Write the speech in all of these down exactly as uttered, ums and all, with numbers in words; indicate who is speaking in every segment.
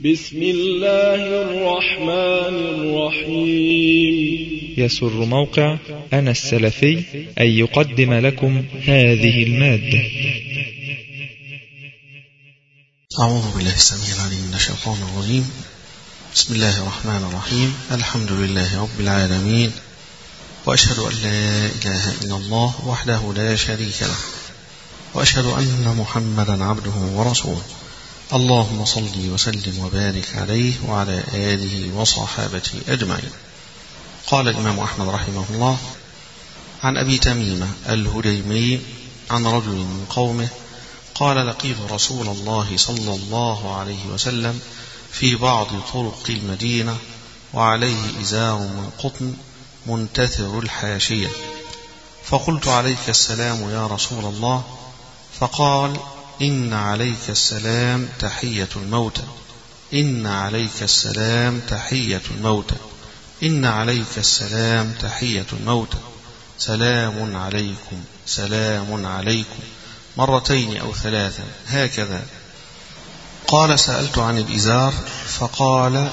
Speaker 1: بسم الله الرحمن الرحيم.
Speaker 2: يسر موقع أنا السلفي أن يقدم لكم هذه المادة.
Speaker 3: أعوذ بالله السميع العليم من الشيطان الرجيم. بسم الله الرحمن الرحيم. الحمد لله رب العالمين، وأشهد أن لا إله إلا الله وحده لا شريك له، وأشهد أن محمدا عبده ورسوله. اللهم صل وسلم وبارك عليه وعلى آله وصحابته أجمعين. قال الإمام أحمد رحمه الله عن أبي تميمة الهديمي عن رجل من قومه قال: لقيت رسول الله صلى الله عليه وسلم في بعض طرق المدينة وعليه إزار من قطن منتثر الحاشية، فقلت: عليك السلام يا رسول الله. فقال: إن عليك السلام تحية الموتى، إن عليك السلام تحية الموتى، إن عليك السلام تحية الموتى، سلام عليكم سلام عليكم، مرتين أو ثلاثا هكذا. قال: سألت عن الإزار، فقال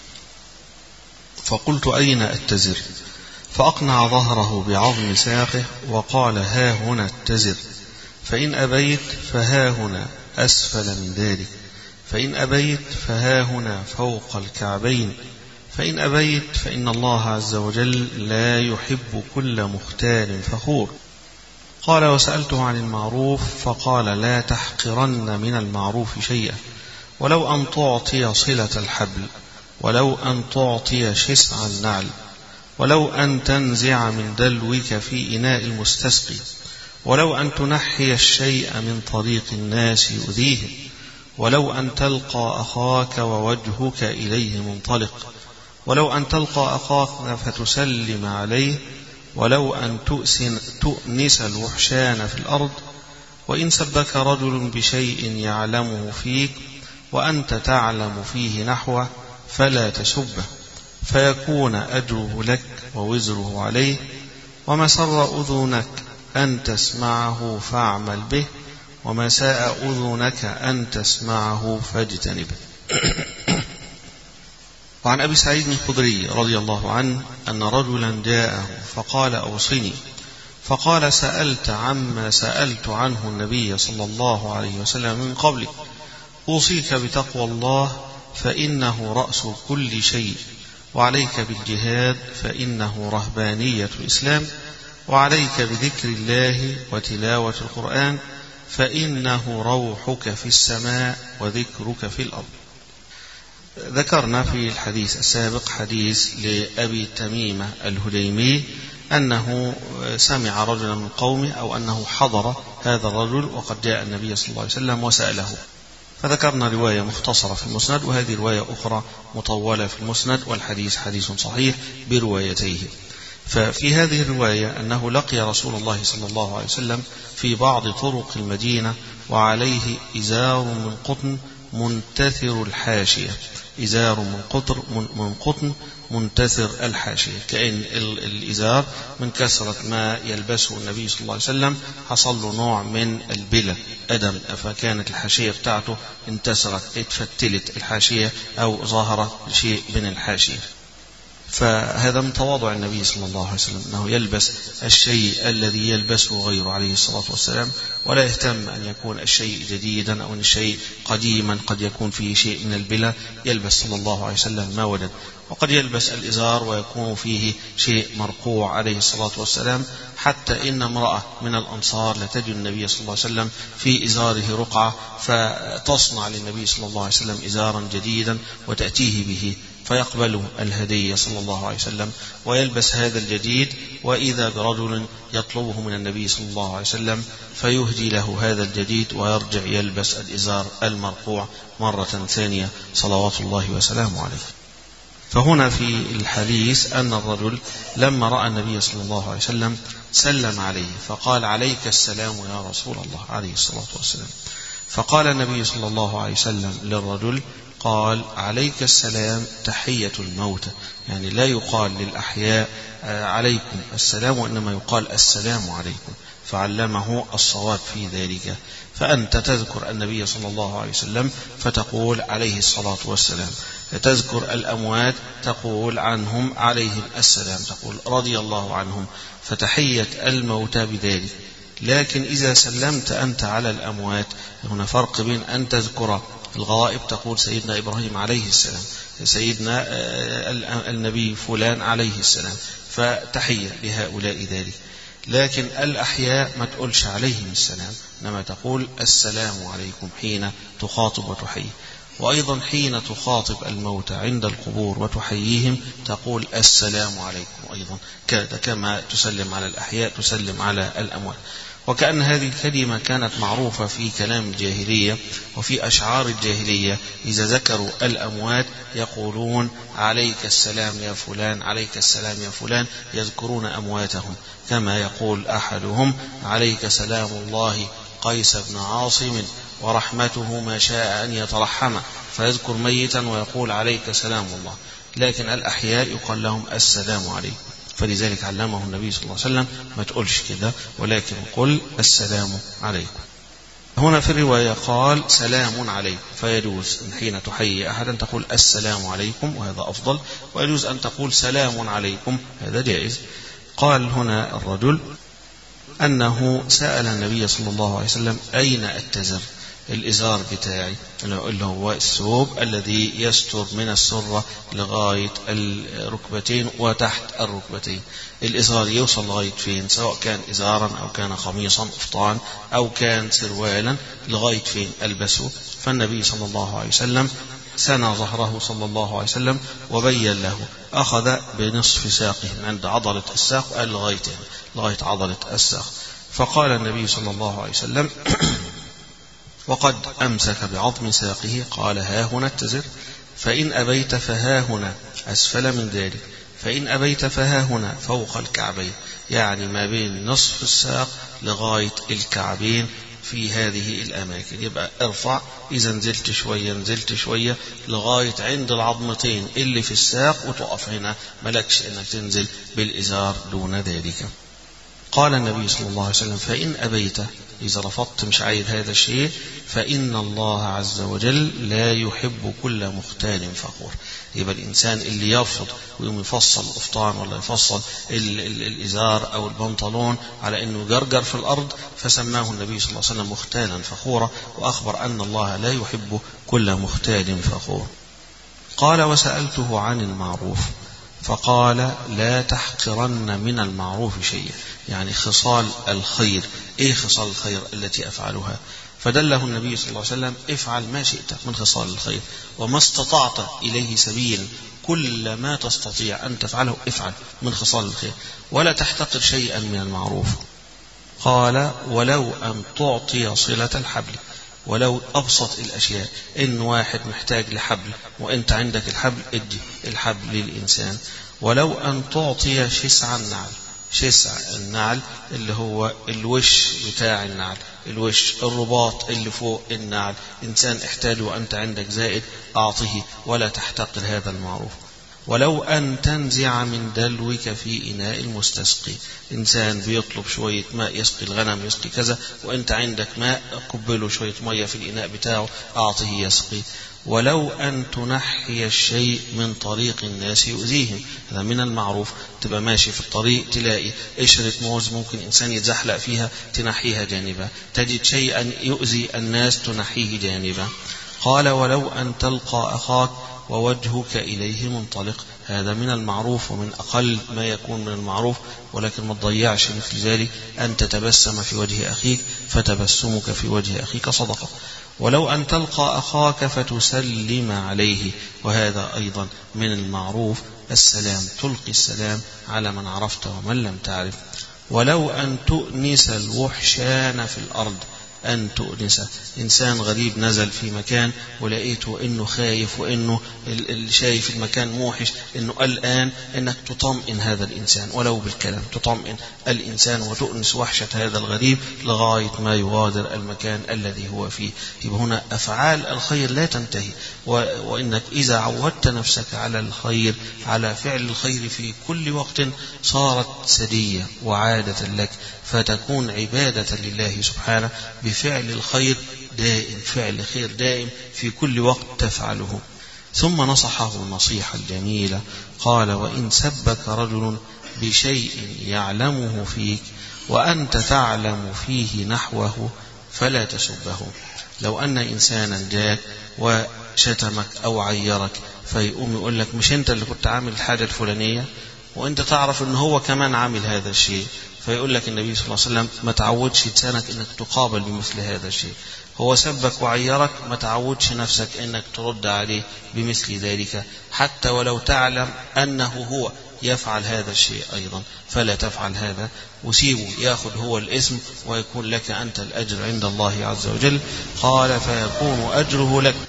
Speaker 3: فقلت: أين أتزر؟ فأقنع ظهره بعظم ساقه وقال: ها هنا اتزر، فإن أبيت فها هنا أسفل من ذلك، فإن أبيت فها هنا فوق الكعبين، فإن أبيت فإن الله عز وجل لا يحب كل مختال فخور. قال: وسألته عن المعروف، فقال: لا تحقرن من المعروف شيئا، ولو أن تعطي صلة الحبل، ولو أن تعطي شسع النعل، ولو أن تنزع من دلوك في إناء المستسقي، ولو أن تنحي الشيء من طريق الناس يؤذيهم، ولو أن تلقى أخاك ووجهك إليه منطلق، ولو أن تلقى أخاك فتسلم عليه، ولو أن تؤسن تؤنس الوحشان في الأرض، وإن سبك رجل بشيء يعلمه فيك وأنت تعلم فيه نحوه فلا تسبه، فيكون أجره لك ووزره عليه، وما سر أذنك أن تسمعه فاعمل به، وما ساء أذنك أن تسمعه فاجتنبه. وعن أبي سعيد الخدري رضي الله عنه أن رجلا جاءه فقال: أوصني. فقال: سألت عما سألت عنه النبي صلى الله عليه وسلم من قبل، أوصيك بتقوى الله فإنه رأس كل شيء، وعليك بالجهاد فإنه رهبانية الإسلام، وعليك بذكر الله وتلاوة القرآن فإنه روحك في السماء وذكرك في الأرض. ذكرنا في الحديث السابق حديث لأبي تميمة الهديمي أنه سمع رجلا من قومه أو أنه حضر هذا الرجل وقد جاء النبي صلى الله عليه وسلم وسأله، فذكرنا رواية مختصرة في المسند، وهذه رواية أخرى مطولة في المسند، والحديث حديث صحيح بروايتيه. ففي هذه الرواية أنه لقي رسول الله صلى الله عليه وسلم في بعض طرق المدينة وعليه إزار من قطن منتثر الحاشية، إزار من قطر من قطن منتثر الحاشية، كأن الإزار من كثرة ما يلبسه النبي صلى الله عليه وسلم حصل له نوع من البلة أدم، فكانت الحاشية بتاعته انتثرت، اتفتلت الحاشية أو ظهر شيء من الحاشية. فهذا من تواضع النبي صلى الله عليه وسلم أنه يلبس الشيء الذي يلبسه غيره عليه الصلاة والسلام، ولا يهتم أن يكون الشيء جديدا أو أن الشيء قديما قد يكون فيه شيء من البلى، يلبس صلى الله عليه وسلم ما وجد. وقد يلبس الإزار ويكون فيه شيء مرقوع عليه الصلاة والسلام، حتى إن امرأة من الأنصار لتجد النبي صلى الله عليه وسلم في إزاره رقعة، فتصنع للنبي صلى الله عليه وسلم إزارا جديدا وتأتيه به، فيقبل الهدية صلى الله عليه وسلم ويلبس هذا الجديد، وإذا برجل يطلبه من النبي صلى الله عليه وسلم فيهدي له هذا الجديد ويرجع يلبس الإزار المرقوع مرة ثانية صلوات الله وسلامه عليه. فهنا في الحديث أن الرجل لما رأى النبي صلى الله عليه وسلم سلم عليه فقال: عليك السلام يا رسول الله عليه الصلاة والسلام. فقال النبي صلى الله عليه وسلم للرجل، قال: عليك السلام تحية الموتى، يعني لا يقال للأحياء عليكم السلام، وإنما يقال السلام عليكم، فعلمه الصواب في ذلك. فأنت تذكر النبي صلى الله عليه وسلم فتقول عليه الصلاة والسلام، تذكر الأموات تقول عنهم عليهم السلام، تقول رضي الله عنهم، فتحية الموتى بذلك. لكن إذا سلمت أنت على الأموات هنا فرق بين أن تذكر الغائب تقول سيدنا إبراهيم عليه السلام، سيدنا النبي فلان عليه السلام، فتحية لهؤلاء ذلك. لكن الأحياء ما تقولش عليهم السلام، إنما تقول السلام عليكم حين تخاطب وتحيي. وأيضا حين تخاطب الموتى عند القبور وتحييهم تقول السلام عليكم أيضا، كما تسلم على الأحياء تسلم على الأموات. وكأن هذه الكلمة كانت معروفة في كلام الجاهلية وفي أشعار الجاهلية، إذا ذكروا الأموات يقولون عليك السلام يا فلان، عليك السلام يا فلان، يذكرون أمواتهم، كما يقول أحدهم عليك سلام الله قيس بن عاصم ورحمته ما شاء أن يترحم، فيذكر ميتا ويقول عليك سلام الله. لكن الأحياء يقال لهم السلام عليكم، فلذلك علمه النبي صلى الله عليه وسلم ما تقولش كده، ولكن قل السلام عليكم. هنا في الرواية قال سلام عليكم، فيجوز إن حين تحيي أحدا تقول السلام عليكم وهذا أفضل، ويجوز أن تقول سلام عليكم هذا جائز. قال هنا الرجل أنه سأل النبي صلى الله عليه وسلم أين أتزر، الإزار بتاعي اللي هو الثوب الذي يستر من السرة لغاية الركبتين وتحت الركبتين، الإزار يوصل لغاية فين، سواء كان إزارا أو كان قميصا قفطان أو كان سروالا، لغاية فين ألبسه. فالنبي صلى الله عليه وسلم سنى ظهره صلى الله عليه وسلم وبين له، أخذ بنصف ساقه عند عضلة الساق وقال لغاية لغاية عضلة الساق. فقال النبي صلى الله عليه وسلم وقد أمسك بعظم ساقه، قال ها هنا اتزر، فإن أبيت فها هنا أسفل من ذلك، فإن أبيت فها هنا فوق الكعبين، يعني ما بين نصف الساق لغاية الكعبين في هذه الأماكن. يبقى ارفع، إذا نزلت شوية نزلت شوية لغاية عند العظمتين اللي في الساق وتقف هنا، ملكش إنك تنزل بالإزار دون ذلك. قال النبي صلى الله عليه وسلم فإن أبيت، إذا رفضت مش عايز هذا الشيء، فإن الله عز وجل لا يحب كل مختال فخور. يبقى الإنسان اللي يرفض ويوم يفصل القفطان ولا يفصل ال ال الإزار أو البنطلون على أنه جرجر في الأرض، فسماه النبي صلى الله عليه وسلم مختالا فخورا، وأخبر أن الله لا يحب كل مختال فخور. قال وسألته عن المعروف فقال لا تحقرن من المعروف شيئا، يعني خصال الخير. إيه خصال الخير التي أفعلها؟ فدله النبي صلى الله عليه وسلم افعل ما شئت من خصال الخير وما استطعت إليه سبيلا، كل ما تستطيع أن تفعله افعل من خصال الخير، ولا تحتقر شيئا من المعروف. قال ولو أن تعطي صلة الحبل، ولو أبسط الأشياء، إن واحد محتاج لحبل وإنت عندك الحبل ادي الحبل للإنسان. ولو أن تعطي شسع النعل، شسع النعل اللي هو الوش بتاع النعل، الوش الرباط اللي فوق النعل، إنسان احتاج وأنت عندك زائد أعطيه، ولا تحتقر هذا المعروف. ولو أن تنزع من دلوك في إناء المستسقي، إنسان بيطلب شوية ماء يسقي الغنم يسقي كذا وأنت عندك ماء، قبله شوية مية في الإناء بتاعه أعطيه يسقي. ولو أن تنحي الشيء من طريق الناس يؤذيهم، هذا من المعروف. تبقى ماشي في الطريق تلاقي قشرة موز ممكن إنسان يتزحلق فيها تنحيها جانبا، تجد شيئا يؤذي الناس تنحيه جانبا. قال ولو أن تلقى أخاك ووجهك إليه منطلق، هذا من المعروف ومن أقل ما يكون من المعروف، ولكن ما تضيعش مثل ذلك أن تتبسم في وجه أخيك، فتبسمك في وجه أخيك صدقة. ولو أن تلقى أخاك فتسلم عليه، وهذا أيضا من المعروف السلام، تلقي السلام على من عرفت ومن لم تعرف. ولو أن تؤنس الوحشان في الأرض، أن تؤنسه، إنسان غريب نزل في مكان ولقيته إنه خايف وإنه شايف المكان موحش، إنه قلقان، إنك تطمئن هذا الإنسان ولو بالكلام، تطمئن الإنسان وتؤنس وحشة هذا الغريب لغاية ما يغادر المكان الذي هو فيه. يبقى هنا أفعال الخير لا تنتهي، وإنك إذا عودت نفسك على الخير، على فعل الخير في كل وقت، صارت سدية وعادة لك، فتكون عبادة لله سبحانه بفعل الخير دائم، فعل خير دائم في كل وقت تفعله. ثم نصحه النصيحة الجميلة، قال: وإن سبك رجل بشيء يعلمه فيك وأنت تعلم فيه نحوه فلا تسبه. لو أن إنسانا جاء وشتمك أو عيرك فيقوم يقول لك: مش أنت اللي كنت عامل الحاجة الفلانية؟ وأنت تعرف أنه هو كمان عامل هذا الشيء. فيقول لك النبي صلى الله عليه وسلم: ما تعودش لسانك أنك تقابل بمثل هذا الشيء. هو سبك وعيرك، ما تعودش نفسك أنك ترد عليه بمثل ذلك، حتى ولو تعلم أنه هو يفعل هذا الشيء أيضا فلا تفعل هذا، وسيبه يأخذ هو الاسم ويكون لك أنت الأجر عند الله عز وجل. قال: فيكون أجره لك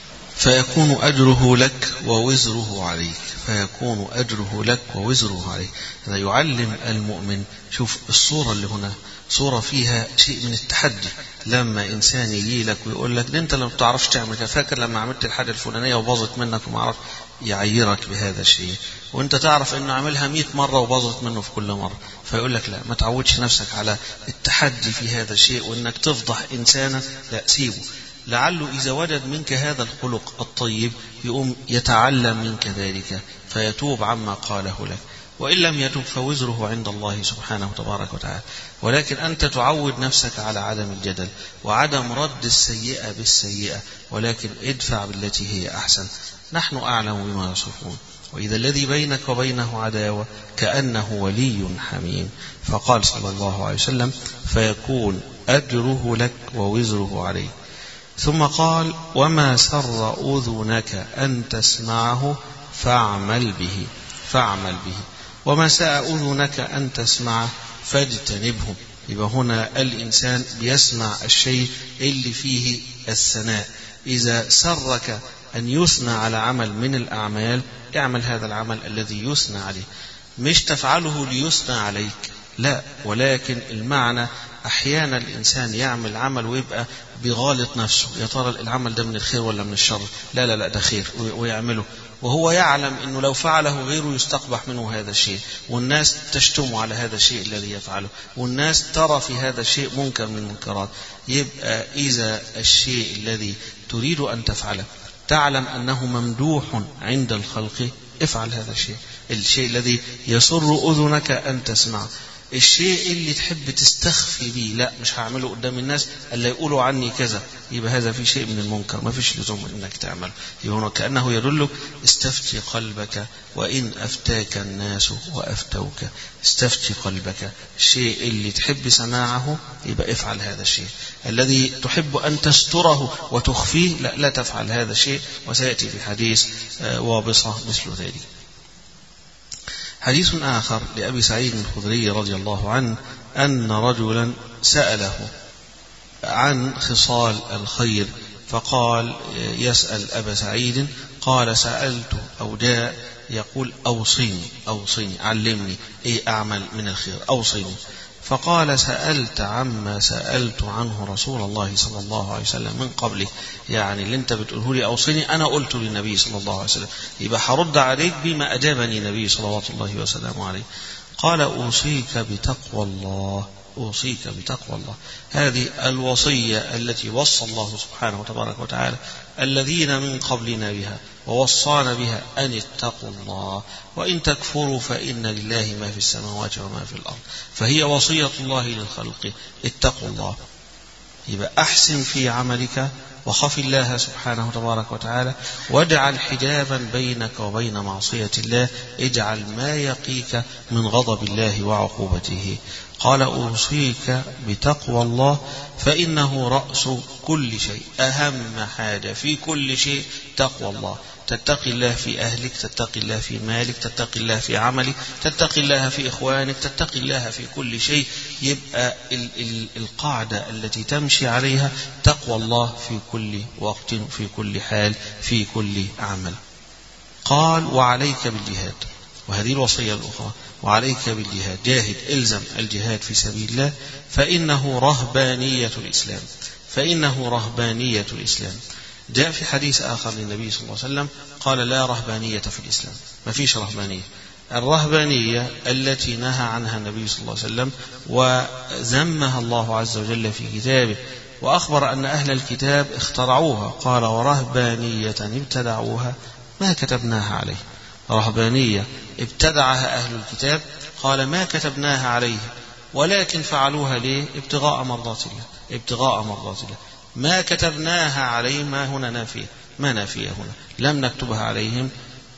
Speaker 3: فيكون أجره لك ووزره عليك فيكون أجره لك ووزره عليك. هذا يعلم المؤمن. شوف الصورة اللي هنا صورة فيها شيء من التحدي. لما إنسان يجي لك ويقول لك: ده أنت لما بتعرفش تعمل كده، فاكر لما عملت الحاجة الفلانية وباظت منك وما عرف، يعيرك بهذا الشيء، وأنت تعرف إنه عملها مئة مرة وباظت منه في كل مرة. فيقول لك: لا، ما تعودش نفسك على التحدي في هذا الشيء وإنك تفضح إنسانا، لا، سيبه. لعله إذا وجد منك هذا الخلق الطيب يقوم يتعلم منك ذلك فيتوب عما قاله لك، وإن لم يتوب فوزره عند الله سبحانه تبارك وتعالى. ولكن أنت تعود نفسك على عدم الجدل وعدم رد السيئة بالسيئة، ولكن ادفع بالتي هي أحسن. نحن أعلم بما يصفون، وإذا الذي بينك وبينه عداوة كأنه ولي حميم. فقال صلى الله عليه وسلم: فيكون أجره لك ووزره عليك. ثم قال: وما سر أذنك أن تسمعه فاعمل به فاعمل به وما ساء أذنك أن تسمعه فاجتنبه. يبقى هنا الإنسان بيسمع الشيء اللي فيه الثناء. إذا سرك أن يثنى على عمل من الأعمال، اعمل هذا العمل الذي يثنى عليه، مش تفعله ليثنى عليك، لا، ولكن المعنى أحيانا الإنسان يعمل عمل ويبقى بغالط نفسه، يا ترى العمل ده من الخير ولا من الشر؟ لا لا لا ده خير، ويعمله وهو يعلم أنه لو فعله غيره يستقبح منه هذا الشيء، والناس تشتم على هذا الشيء الذي يفعله، والناس ترى في هذا الشيء منكر من المنكرات. يبقى إذا الشيء الذي تريد أن تفعله تعلم أنه ممدوح عند الخلق، افعل هذا الشيء. الشيء الذي يسر أذنك أن تسمع، الشيء اللي تحب تستخفي به، لا مش هعمله قدام الناس اللي يقولوا عني كذا، يبقى هذا في شيء من المنكر، ما فيش لزوم انك تعمل. يبقى كأنه يدلك: استفتي قلبك وإن أفتاك الناس وأفتوك. استفتي قلبك، الشيء اللي تحب سماعه يبقى افعل هذا الشيء، الذي تحب أن تستره وتخفيه لا, لا تفعل هذا الشيء. وسيأتي في حديث وابصة مثل ذلك. حديث آخر لأبي سعيد الخدري رضي الله عنه أن رجلا سأله عن خصال الخير، فقال يسأل أبا سعيد، قال: سألت أو جاء يقول: أوصيني أوصيني علمني إيه أعمل من الخير، أوصيني. فقال: سألت عما سألت عنه رسول الله صلى الله عليه وسلم من قبله. يعني اللي انت بتقوله لي أوصيني أنا قلت للنبي صلى الله عليه وسلم، يبقى هرد عليك بما أجابني النبي صلوات الله وسلامه عليه. قال: أوصيك بتقوى الله أوصيك بتقوى الله. هذه الوصية التي وصى الله سبحانه وتبارك وتعالى الذين من قبلنا بها ووصانا بها أن اتقوا الله، وإن تكفروا فإن لله ما في السماوات وما في الأرض. فهي وصية الله للخلق: اتقوا الله. يبقى أحسن في عملك وخف الله سبحانه وتبارك وتعالى، واجعل حجابا بينك وبين معصية الله، اجعل ما يقيك من غضب الله وعقوبته. قال: أوصيك بتقوى الله فإنه رأس كل شيء. أهم حاجة في كل شيء تقوى الله. تتقي الله في أهلك، تتقي الله في مالك، تتقي الله في عملك، تتقي الله في إخوانك، تتقي الله في كل شيء. يبقى ال- ال- القاعدة التي تمشي عليها تقوى الله في كل وقت، في كل حال، في كل عمل. قال: وعليك بالجهاد. وهذه الوصية الأخرى: وعليك بالجهاد، جاهد، إلزم الجهاد في سبيل الله، فإنه رهبانية الإسلام فإنه رهبانية الإسلام. جاء في حديث آخر للنبي صلى الله عليه وسلم قال: لا رهبانية في الإسلام، ما فيش رهبانية. الرهبانية التي نهى عنها النبي صلى الله عليه وسلم وذمها الله عز وجل في كتابه، وأخبر أن أهل الكتاب اخترعوها. قال ورهبانية ابتدعوها ما كتبناها عليه. رهبانية ابتدعها أهل الكتاب، قال ما كتبناها عليه ولكن فعلوها ليه؟ ابتغاء مرضات الله، ابتغاء مرضات الله. ما كتبناها عليهم، ما هنا نافية، ما نافية هنا، لم نكتبها عليهم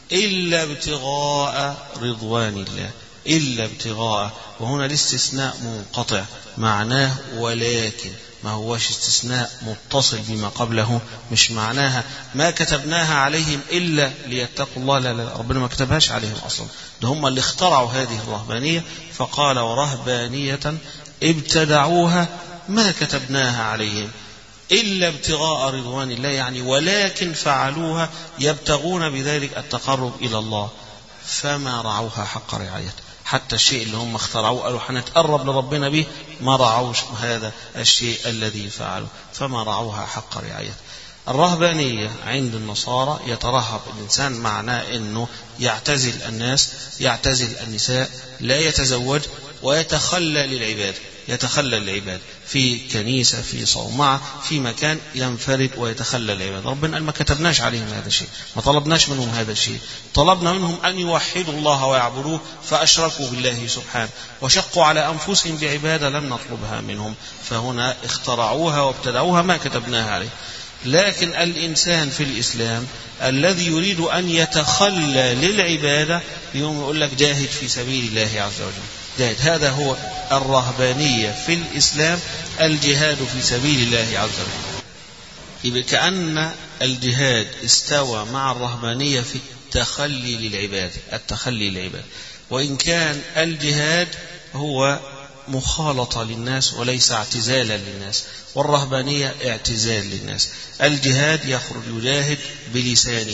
Speaker 3: إلا ابتغاء رضوان الله، إلا ابتغاء، وهنا الاستثناء منقطع معناه ولكن، ما هوش استثناء متصل بما قبله، مش معناها ما كتبناها عليهم إلا ليتقوا الله، لا لا، ربنا ما كتبهاش عليهم أصلا، ده هم اللي اخترعوا هذه الرهبانية. فقال ورهبانية ابتدعوها ما كتبناها عليهم إلا ابتغاء رضوان الله، يعني ولكن فعلوها يبتغون بذلك التقرب إلى الله، فما رعوها حق رعايته. حتى الشيء اللي هم اخترعوه قالوا حنتقرب لربنا به، ما رعوش هذا الشيء الذي فعلوا، فما رعوها حق رعايته. الرهبانية عند النصارى يترهب الإنسان، معناه أنه يعتزل الناس، يعتزل النساء، لا يتزوج، ويتخلى للعبادة، يتخلى للعبادة في كنيسة، في صومعة، في مكان ينفرد ويتخلى العبادة. ربنا قال ما كتبناش عليهم هذا الشيء، ما طلبناش منهم هذا الشيء، طلبنا منهم أن يوحدوا الله ويعبدوه، فأشركوا بالله سبحانه وشقوا على أنفسهم بعبادة لم نطلبها منهم، فهنا اخترعوها وابتدعوها ما كتبناها عليه. لكن الإنسان في الإسلام الذي يريد أن يتخلى للعبادة يوم يقول لك جاهد في سبيل الله عز وجل، جاهد. هذا هو الرهبانية في الإسلام، الجهاد في سبيل الله عز وجل. يبقى كأن الجهاد استوى مع الرهبانية في التخلي للعبادة، التخلي للعبادة، وإن كان الجهاد هو مخالطة للناس وليس اعتزالا للناس، والرهبانية اعتزال للناس. الجهاد يخرج يجاهد بلسانه،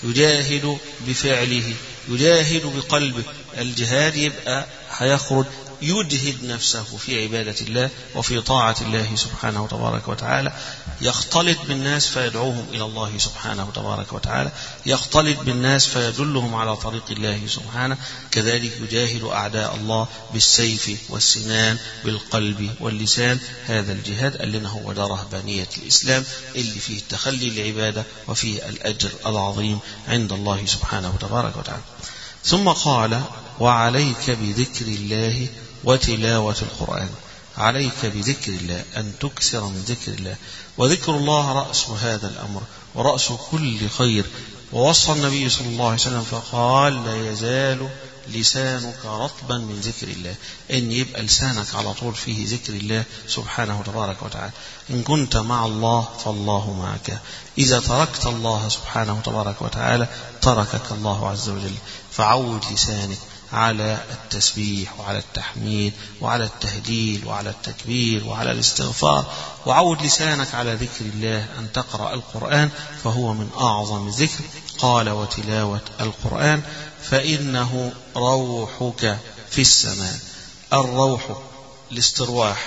Speaker 3: يجاهد بفعله، يجاهد بقلبه. الجهاد يبقى هيخرج يجهد نفسه في عبادة الله وفي طاعة الله سبحانه وتبارك وتعالى، يختلط بالناس فيدعوهم إلى الله سبحانه وتبارك وتعالى، يختلط بالناس فيدلهم على طريق الله سبحانه. كذلك يجاهد أعداء الله بالسيف والسنان، بالقلب واللسان. هذا الجهاد قال لنا هو ده رهبانية الإسلام، اللي فيه التخلي للعبادة وفيه الأجر العظيم عند الله سبحانه وتبارك وتعالى. ثم قال وعليك بذكر الله وتلاوة القرآن. عليك بذكر الله، أن تكثر من ذكر الله، وذكر الله رأس هذا الأمر ورأس كل خير. ووصى النبي صلى الله عليه وسلم فقال لا يزال لسانك رطبا من ذكر الله، إن يبقى لسانك على طول فيه ذكر الله سبحانه وتبارك وتعالى. إن كنت مع الله فالله معك، إذا تركت الله سبحانه وتبارك وتعالى تركك الله عز وجل. فعود لسانك على التسبيح وعلى التحميد وعلى التهليل وعلى التكبير وعلى الاستغفار، وعود لسانك على ذكر الله، أن تقرأ القرآن فهو من أعظم الذكر. قال وتلاوة القرآن فإنه روحك في السماء. الروح الاسترواح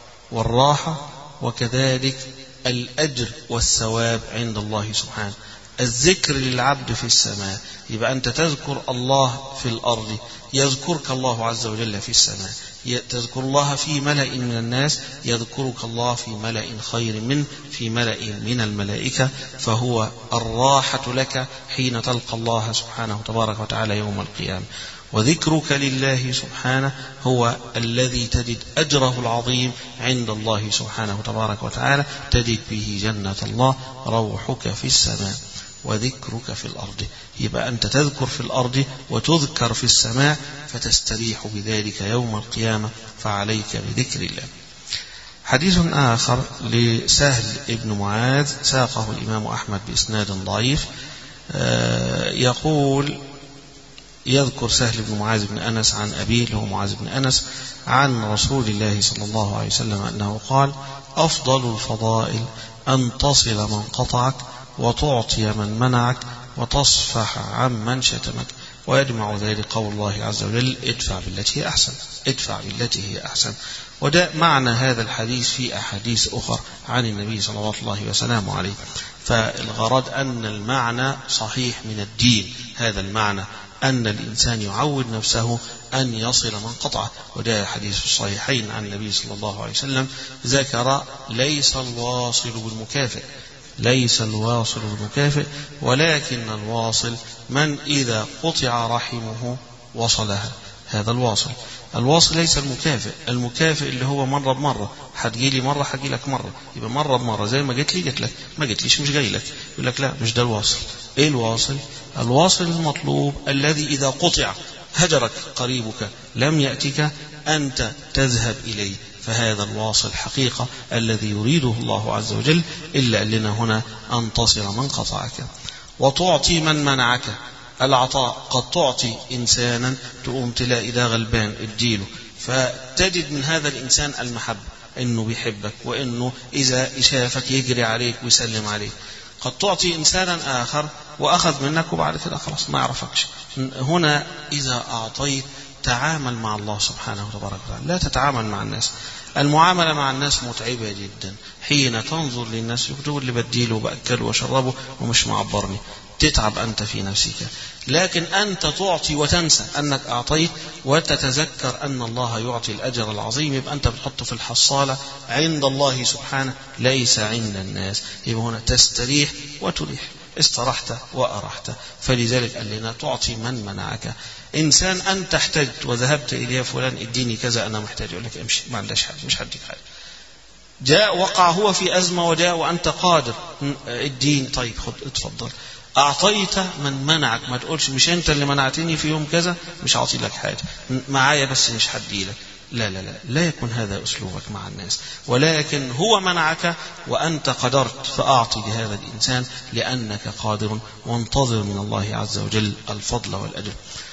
Speaker 3: والراحة، وكذلك الأجر والثواب عند الله سبحانه. الذكر للعبد في السماء، يبقى أنت تذكر الله في الأرض يذكرك الله عز وجل في السماء، تذكر الله في ملأ من الناس يذكرك الله في ملأ خير من في ملأ من الملائكة. فهو الراحة لك حين تلقى الله سبحانه تبارك وتعالى يوم القيامة. وذكرك لله سبحانه هو الذي تجد أجره العظيم عند الله سبحانه تبارك وتعالى، تجد به جنة الله. روحك في السماء وذكرك في الأرض، يبقى أنت تذكر في الأرض وتذكر في السماء، فتستريح بذلك يوم القيامة. فعليك بذكر الله. حديث آخر لسهل ابن معاذ ساقه الإمام أحمد بإسناد ضعيف، يقول يذكر سهل بن معاذ بن أنس عن أبيه له معاذ بن أنس عن رسول الله صلى الله عليه وسلم أنه قال أفضل الفضائل أن تصل من قطعك وتعطي من منعك وتصفح عن من شتمك. ويجمع ذلك قول الله عز وجل ادفع بالتي هي أحسن، ادفع بالتي هي أحسن. وده معنى هذا الحديث في أحاديث أخرى عن النبي صلى الله عليه وسلم عليه. فالغرض أن المعنى صحيح من الدين، هذا المعنى أن الإنسان يعود نفسه أن يصل من قطعه. وده حديث الصحيحين عن النبي صلى الله عليه وسلم ذكر ليس الواصل بالمكافئ، ليس الواصل بالمكافئ، ولكن الواصل من إذا قطع رحمه وصلها. هذا الواصل. الواصل ليس المكافئ. المكافئ اللي هو مرة بمرة، هتجيلي مرة هجي لك مرة، يبقى مرة بمرة زي ما جيت لي جيت لك، ما جيت ليش مش جاي لك. يقول لك لا مش ده الواصل. ايه الواصل؟ الواصل المطلوب الذي إذا قطع هجرك قريبك لم يأتك أنت تذهب إليه، فهذا الواصل حقيقة الذي يريده الله عز وجل. إلا لنا هنا أن تصل من قطعك وتعطي من منعك. العطاء قد تعطي إنسانا تقوم تلاقي ده غلبان اديله، فتجد من هذا الإنسان المحبة، إنه بيحبك، وإنه إذا شافك يجري عليك ويسلم عليك. قد تعطي إنسانا آخر وأخذ منك وبعد كده خلاص ما يعرفكش. هنا إذا أعطيت تعامل مع الله سبحانه وتبارك وتعالى، لا تتعامل مع الناس. المعاملة مع الناس متعبة جدا، حين تنظر للناس يكتب اللي بديله وبأكله وشربه ومش معبرني، تتعب أنت في نفسك. لكن أنت تعطي وتنسى أنك أعطيت وتتذكر أن الله يعطي الأجر العظيم، يبقى أنت بتحطه في الحصالة عند الله سبحانه ليس عند الناس. يبقى هنا تستريح وتريح، استرحت وأرحت. فلذلك قال لنا تعطي من منعك. إنسان أنت احتجت وذهبت إليه فلان اديني كذا أنا محتاج، يقول لك امشي ما عندش حاجة مش هديك حاجة. جاء وقع هو في أزمة وجاء وأنت قادر الدين، طيب خد اتفضل. أعطيت من منعك، ما تقولش مش أنت اللي منعتني في يوم كذا مش هعطي لك حاجة، معايا بس مش هدي لك. لا لا لا لا يكون هذا أسلوبك مع الناس، ولكن هو منعك وأنت قدرت فأعطي لهذا الإنسان لأنك قادر، وانتظر من الله عز وجل الفضل والأجر.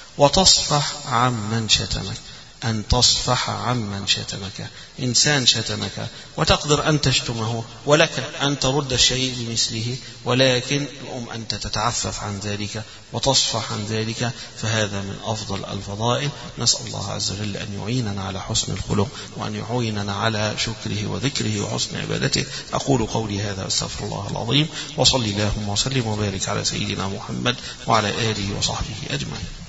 Speaker 3: وتصفح عمن شتمك، أن تصفح عمن شتمك. إنسان شتمك وتقدر أن تشتمه ولك أن ترد الشيء بمثله، ولكن الأم أنت تتعفف عن ذلك وتصفح عن ذلك، فهذا من أفضل الفضائل. نسأل الله عز وجل أن يعيننا على حسن الخلق، وأن يعيننا على شكره وذكره وحسن عبادته. أقول قولي هذا أستغفر الله العظيم، وصلي اللهم وسلم وبارك على سيدنا محمد وعلى آله وصحبه أجمعين.